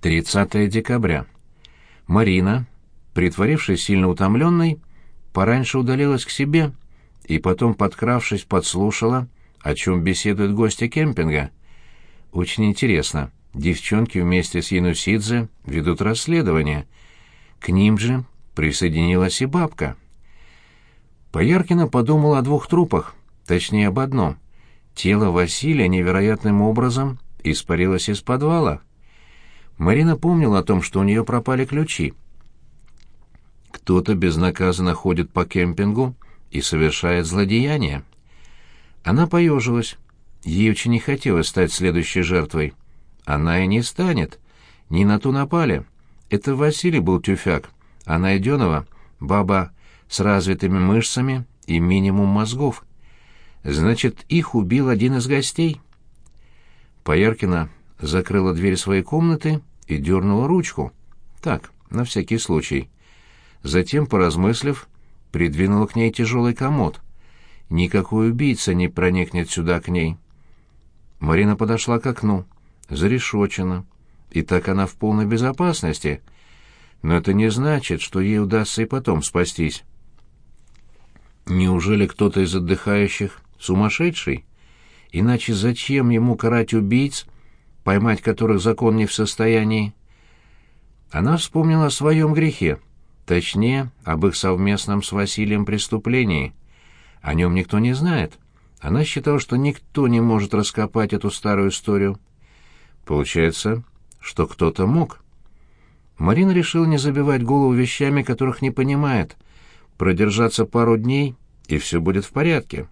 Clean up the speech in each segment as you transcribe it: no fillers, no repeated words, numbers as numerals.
30 декабря. Марина, притворившись сильно утомленной, пораньше удалилась к себе и потом, подкравшись, подслушала, о чем беседуют гости кемпинга. Очень интересно, девчонки вместе с Янусидзе ведут расследование. К ним же присоединилась и бабка. Пояркина подумала о двух трупах, точнее об одном. Тело Василия невероятным образом испарилось из подвала. Марина помнила о том, что у нее пропали ключи. Кто-то безнаказанно ходит по кемпингу и совершает злодеяния. Она поежилась. Ей очень не хотелось стать следующей жертвой. Она и не станет. Не на ту напали. Это Василий был тюфяк, а Найденова — баба с развитыми мышцами и минимум мозгов. Значит, их убил один из гостей. Пояркина закрыла дверь своей комнаты и дернула ручку. Так, на всякий случай. Затем, поразмыслив, придвинула к ней тяжелый комод. Никакой убийца не проникнет сюда к ней. Марина подошла к окну. Зарешочено. И так она в полной безопасности. Но это не значит, что ей удастся и потом спастись. Неужели кто-то из отдыхающих сумасшедший? Иначе зачем ему карать убийц, поймать которых закон не в состоянии? Она вспомнила о своем грехе, точнее, об их совместном с Василием преступлении. О нем никто не знает. Она считала, что никто не может раскопать эту старую историю. Получается, что кто-то мог. Марина решила не забивать голову вещами, которых не понимает, продержаться пару дней, и все будет в порядке.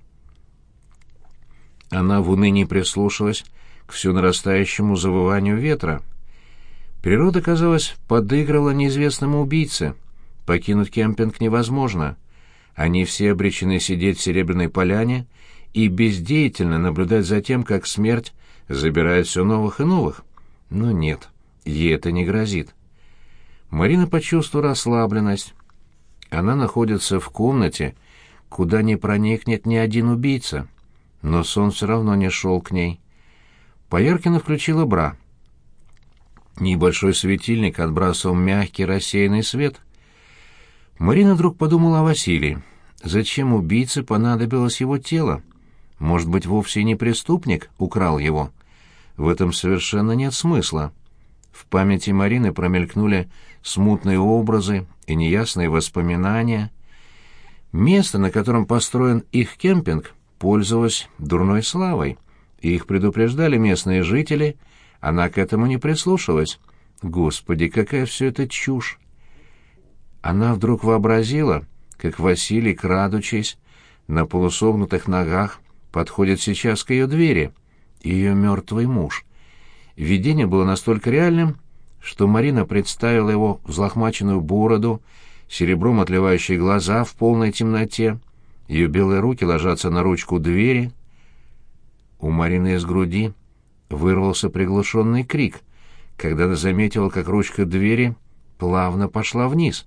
Она в унынии прислушалась к все нарастающему завыванию ветра. Природа, казалось, подыгрывала неизвестному убийце. Покинуть кемпинг невозможно. Они все обречены сидеть в Серебряной поляне и бездеятельно наблюдать за тем, как смерть забирает все новых и новых. Но нет, ей это не грозит. Марина почувствовала расслабленность. Она находится в комнате, куда не проникнет ни один убийца. Но сон все равно не шел к ней. Пояркина включила бра. Небольшой светильник отбрасывал мягкий рассеянный свет. Марина вдруг подумала о Василии. Зачем убийце понадобилось его тело? Может быть, вовсе не преступник украл его? В этом совершенно нет смысла. В памяти Марины промелькнули смутные образы и неясные воспоминания. Место, на котором построен их кемпинг, пользовалось дурной славой. Их предупреждали местные жители, она к этому не прислушалась. Господи, какая все это чушь! Она вдруг вообразила, как Василий, крадучись, на полусогнутых ногах, подходит сейчас к ее двери. Ее мертвый муж. Видение было настолько реальным, что Марина представила его взлохмаченную бороду, серебром отливающие глаза в полной темноте. Ее белые руки ложатся на ручку двери. У Марины из груди вырвался приглушенный крик, когда она заметила, как ручка двери плавно пошла вниз.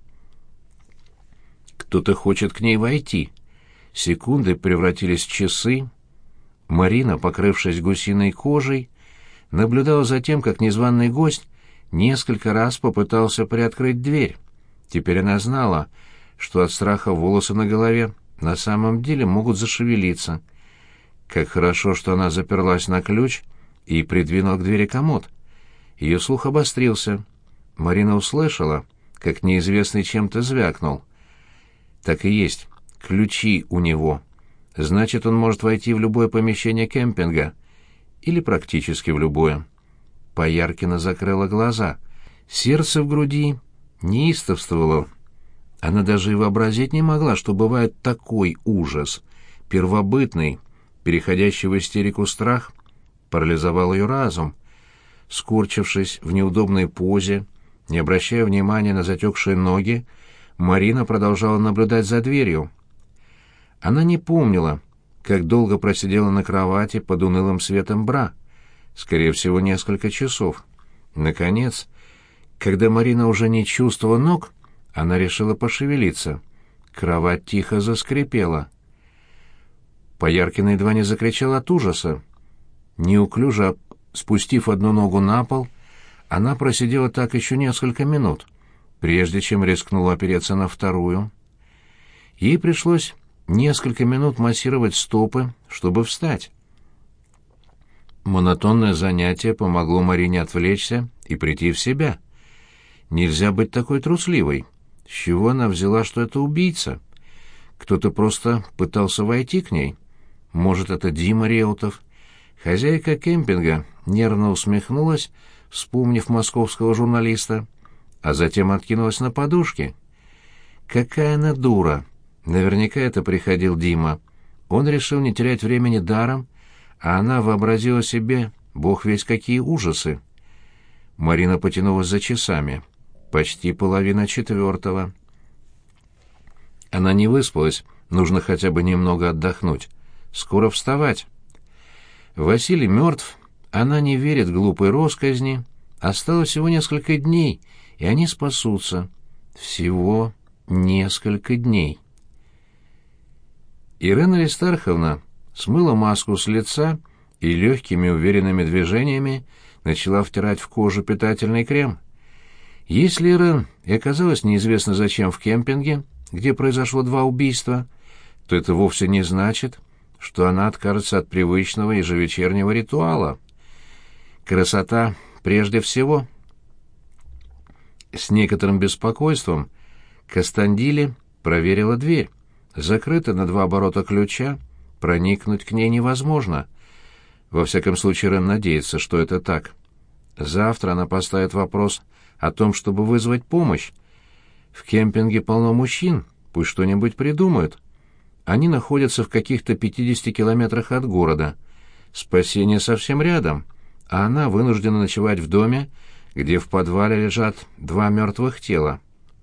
Кто-то хочет к ней войти. Секунды превратились в часы. Марина, покрывшись гусиной кожей, наблюдала за тем, как незваный гость несколько раз попытался приоткрыть дверь. Теперь она знала, что от страха волосы на голове на самом деле могут зашевелиться. Как хорошо, что она заперлась на ключ и придвинула к двери комод. Ее слух обострился. Марина услышала, как неизвестный чем-то звякнул. Так и есть, ключи у него. Значит, он может войти в любое помещение кемпинга. Или практически в любое. Пояркина закрыла глаза. Сердце в груди неистовствовало. Она даже и вообразить не могла, что бывает такой ужас. Первобытный, переходящий в истерику страх, парализовал ее разум. Скорчившись в неудобной позе, не обращая внимания на затекшие ноги, Марина продолжала наблюдать за дверью. Она не помнила, как долго просидела на кровати под унылым светом бра. Скорее всего, несколько часов. Наконец, когда Марина уже не чувствовала ног, она решила пошевелиться. Кровать тихо заскрипела. Пояркина едва не закричала от ужаса. Неуклюже спустив одну ногу на пол, Она просидела так еще несколько минут, прежде чем рискнула опереться на вторую. Ей пришлось несколько минут массировать стопы, чтобы встать. Монотонное занятие помогло Марине отвлечься и прийти в себя. Нельзя быть такой трусливой. С чего она взяла, что это убийца? Кто-то просто пытался войти к ней. Может, это Дима Реутов? Хозяйка кемпинга нервно усмехнулась, вспомнив московского журналиста, а затем откинулась на подушке. Какая она дура! Наверняка это приходил Дима. Он решил не терять времени даром, а она вообразила себе бог весть какие ужасы. Марина потянулась за часами. Почти 3:30. Она не выспалась, нужно хотя бы немного отдохнуть. Скоро вставать. Василий мертв, она не верит глупой россказни. Осталось всего несколько дней, и они спасутся. Всего несколько дней. Ирена Аристарховна смыла маску с лица и легкими уверенными движениями начала втирать в кожу питательный крем. Если Ирен и оказалась неизвестно зачем в кемпинге, где произошло 2 убийства, то это вовсе не значит, что она откажется от привычного ежевечернего ритуала. Красота прежде всего. С некоторым беспокойством Костандили проверила дверь. Закрыта на 2 оборота ключа, проникнуть к ней невозможно. Во всяком случае, Рен надеется, что это так. Завтра она поставит вопрос о том, чтобы вызвать помощь. В кемпинге полно мужчин, пусть что-нибудь придумают. Они находятся в каких-то 50 километрах от города. Спасение совсем рядом, а она вынуждена ночевать в доме, где в подвале лежат 2 мертвых тела.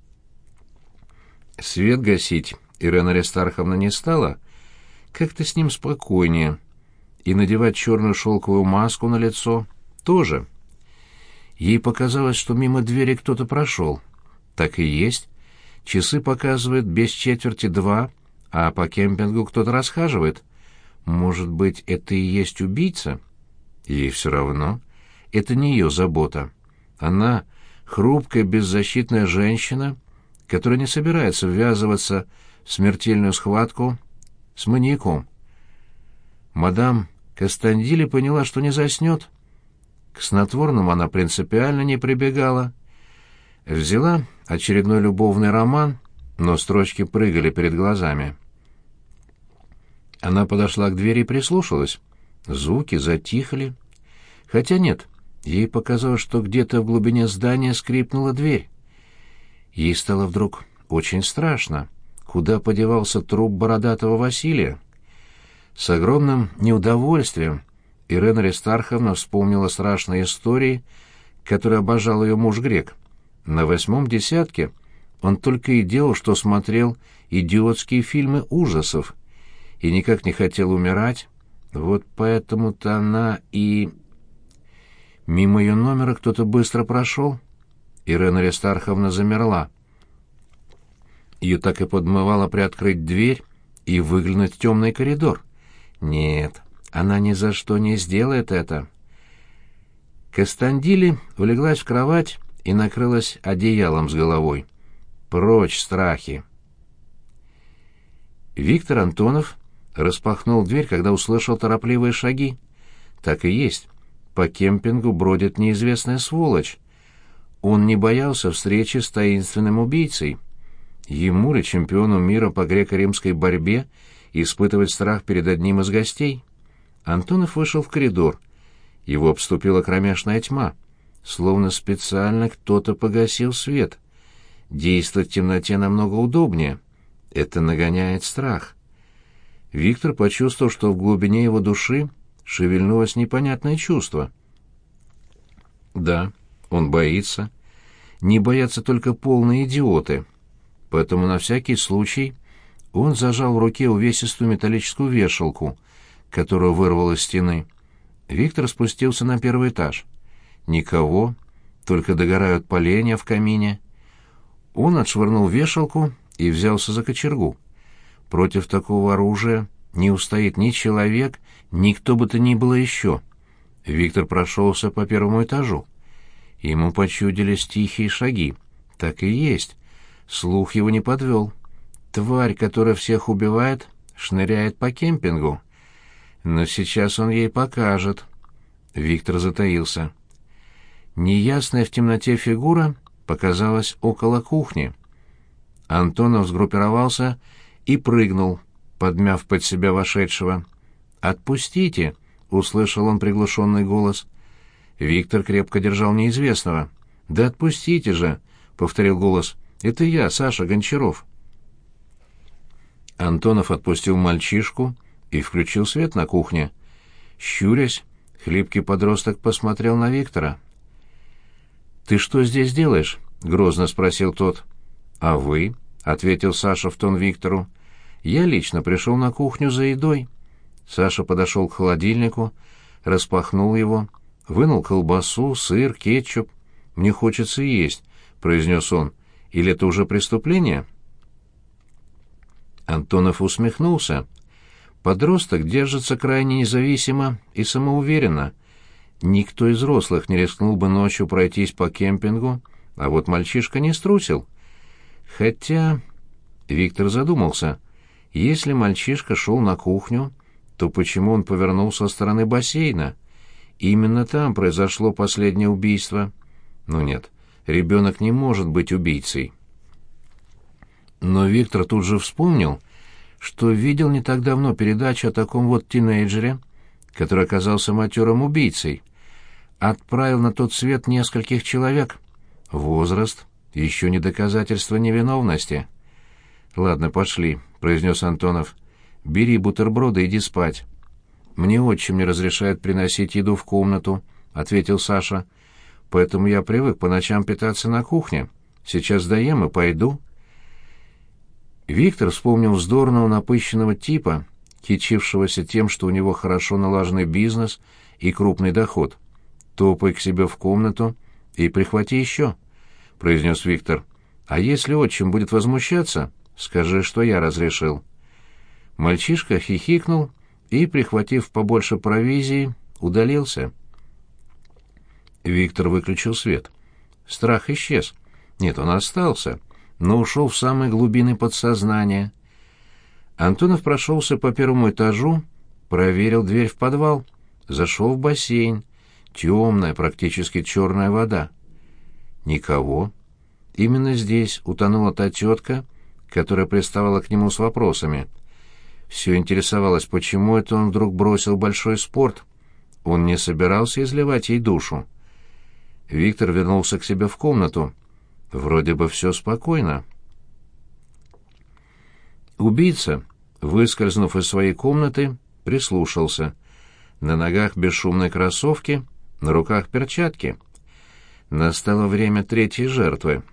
Свет гасить Ирена Аристарховна не стала, как-то с ним спокойнее, и надевать черную шелковую маску на лицо тоже. Ей показалось, что мимо двери кто-то прошел. Так и есть. Часы показывают без четверти 2, а по кемпингу кто-то расхаживает. Может быть, это и есть убийца? Ей все равно. Это не ее забота. Она хрупкая, беззащитная женщина, которая не собирается ввязываться в смертельную схватку с маньяком. Мадам Костандили поняла, что не заснет. К снотворному она принципиально не прибегала. Взяла очередной любовный роман, но строчки прыгали перед глазами. Она подошла к двери и прислушалась. Звуки затихли. Хотя нет, ей показалось, что где-то в глубине здания скрипнула дверь. Ей стало вдруг очень страшно. Куда подевался труп бородатого Василия? С огромным неудовольствием Ирена Аристарховна вспомнила страшные истории, которые обожал ее муж-грек. На 8-м десятке он только и делал, что смотрел идиотские фильмы ужасов, и никак не хотел умирать. Вот поэтому-то она и... Мимо ее номера кто-то быстро прошел. Ирена Аристарховна замерла. Ее так и подмывало приоткрыть дверь и выглянуть в темный коридор. Нет, она ни за что не сделает это. Костандили улеглась в кровать и накрылась одеялом с головой. Прочь страхи. Виктор Антонов распахнул дверь, когда услышал торопливые шаги. Так и есть. По кемпингу бродит неизвестная сволочь. Он не боялся встречи с таинственным убийцей. Ему ли, чемпиону мира по греко-римской борьбе, испытывать страх перед одним из гостей? Антонов вышел в коридор. Его обступила кромешная тьма. Словно специально кто-то погасил свет. Действовать в темноте намного удобнее. Это нагоняет страх. Виктор почувствовал, что в глубине его души шевельнулось непонятное чувство. Да, он боится. Не боятся только полные идиоты. Поэтому на всякий случай он зажал в руке увесистую металлическую вешалку, которую вырвал из стены. Виктор спустился на 1-й этаж. Никого, только догорают поленья в камине. Он отшвырнул вешалку и взялся за кочергу. Против такого оружия не устоит ни человек, ни кто бы то ни было еще. Виктор прошелся по 1-му этажу. Ему почудились тихие шаги. Так и есть. Слух его не подвел. Тварь, которая всех убивает, шныряет по кемпингу. Но сейчас он ей покажет. Виктор затаился. Неясная в темноте фигура показалась около кухни. Антонов сгруппировался и прыгнул, подмяв под себя вошедшего. «Отпустите!» — услышал он приглушенный голос. Виктор крепко держал неизвестного. «Да отпустите же!» — повторил голос. «Это я, Саша Гончаров». Антонов отпустил мальчишку и включил свет на кухне. Щурясь, хлипкий подросток посмотрел на Виктора. «Ты что здесь делаешь?» — грозно спросил тот. «А вы?» — ответил Саша в тон Виктору. «Я лично пришел на кухню за едой». Саша подошел к холодильнику, распахнул его, вынул колбасу, сыр, кетчуп. «Мне хочется есть», — произнес он. «Или это уже преступление?» Антонов усмехнулся. Подросток держится крайне независимо и самоуверенно. Никто из взрослых не рискнул бы ночью пройтись по кемпингу, а вот мальчишка не струсил. Хотя... Виктор задумался. Если мальчишка шел на кухню, то почему он повернул со стороны бассейна? Именно там произошло последнее убийство. Ну нет, ребенок не может быть убийцей. Но Виктор тут же вспомнил, что видел не так давно передачу о таком вот тинейджере, который оказался матерым убийцей. Отправил на тот свет нескольких человек. Возраст — еще не доказательство невиновности. «Ладно, пошли», — произнес Антонов. «Бери бутерброды и иди спать». «Мне отчим не разрешает приносить еду в комнату», — ответил Саша. «Поэтому я привык по ночам питаться на кухне. Сейчас доем и пойду». Виктор вспомнил вздорного напыщенного типа, кичившегося тем, что у него хорошо налаженный бизнес и крупный доход. «Топай к себе в комнату и прихвати еще», — произнес Виктор. «А если отчим будет возмущаться, скажи, что я разрешил». Мальчишка хихикнул и, прихватив побольше провизии, удалился. Виктор выключил свет. Страх исчез. Нет, он остался, но ушел в самые глубины подсознания. Антонов прошелся по первому этажу, проверил дверь в подвал, зашел в бассейн. Темная, практически черная вода. Никого. Именно здесь утонула та тетка, которая приставала к нему с вопросами. Все интересовалось, почему это он вдруг бросил большой спорт. Он не собирался изливать ей душу. Виктор вернулся к себе в комнату. Вроде бы все спокойно. Убийца, выскользнув из своей комнаты, прислушался. На ногах бесшумной кроссовки, на руках перчатки. Настало время третьей жертвы.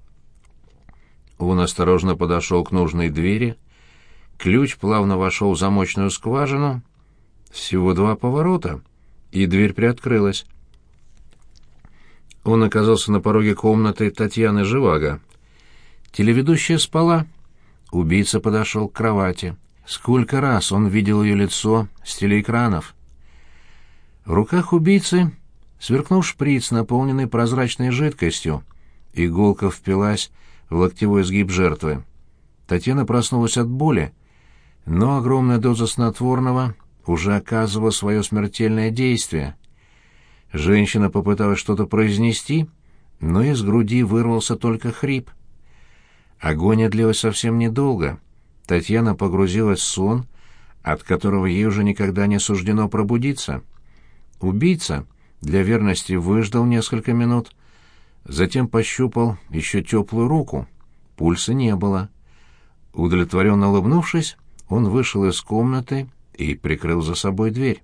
Он осторожно подошел к нужной двери. Ключ плавно вошел в замочную скважину. Всего 2 поворота, и дверь приоткрылась. Он оказался на пороге комнаты Татьяны Живаго. Телеведущая спала. Убийца подошел к кровати. Сколько раз он видел ее лицо с телеэкранов. В руках убийцы сверкнул шприц, наполненный прозрачной жидкостью. Иголка впилась в локтевой сгиб жертвы. Татьяна проснулась от боли, но огромная доза снотворного уже оказывала свое смертельное действие. Женщина попыталась что-то произнести, но из груди вырвался только хрип. Агония длилась совсем недолго. Татьяна погрузилась в сон, от которого ей уже никогда не суждено пробудиться. Убийца для верности выждал несколько минут, затем пощупал еще теплую руку. Пульса не было. Удовлетворенно улыбнувшись, он вышел из комнаты и прикрыл за собой дверь.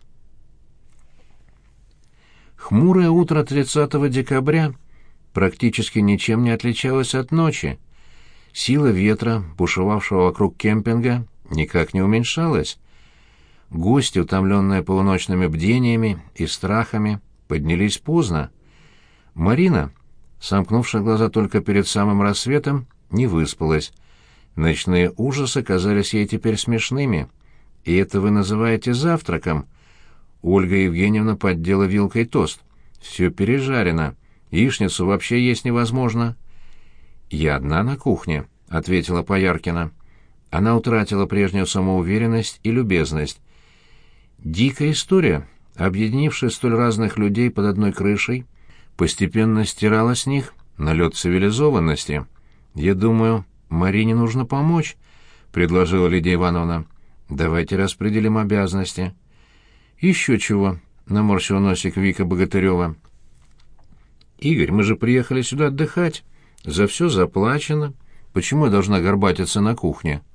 Хмурое утро 30 декабря практически ничем не отличалось от ночи. Сила ветра, бушевавшего вокруг кемпинга, никак не уменьшалась. Гости, утомленные полуночными бдениями и страхами, поднялись поздно. Марина, сомкнувшая глаза только перед самым рассветом, не выспалась. Ночные ужасы казались ей теперь смешными. «И это вы называете завтраком?» Ольга Евгеньевна поддела вилкой тост. «Все пережарено. Яичницу вообще есть невозможно». «Я одна на кухне», — ответила Пояркина. Она утратила прежнюю самоуверенность и любезность. Дикая история, объединившая столь разных людей под одной крышей, постепенно стирала с них налет цивилизованности. «Я думаю, Марине нужно помочь», — предложила Лидия Ивановна. «Давайте распределим обязанности». «Еще чего», — наморщил носик Вика Богатырева. «Игорь, мы же приехали сюда отдыхать. За все заплачено. Почему я должна горбатиться на кухне?»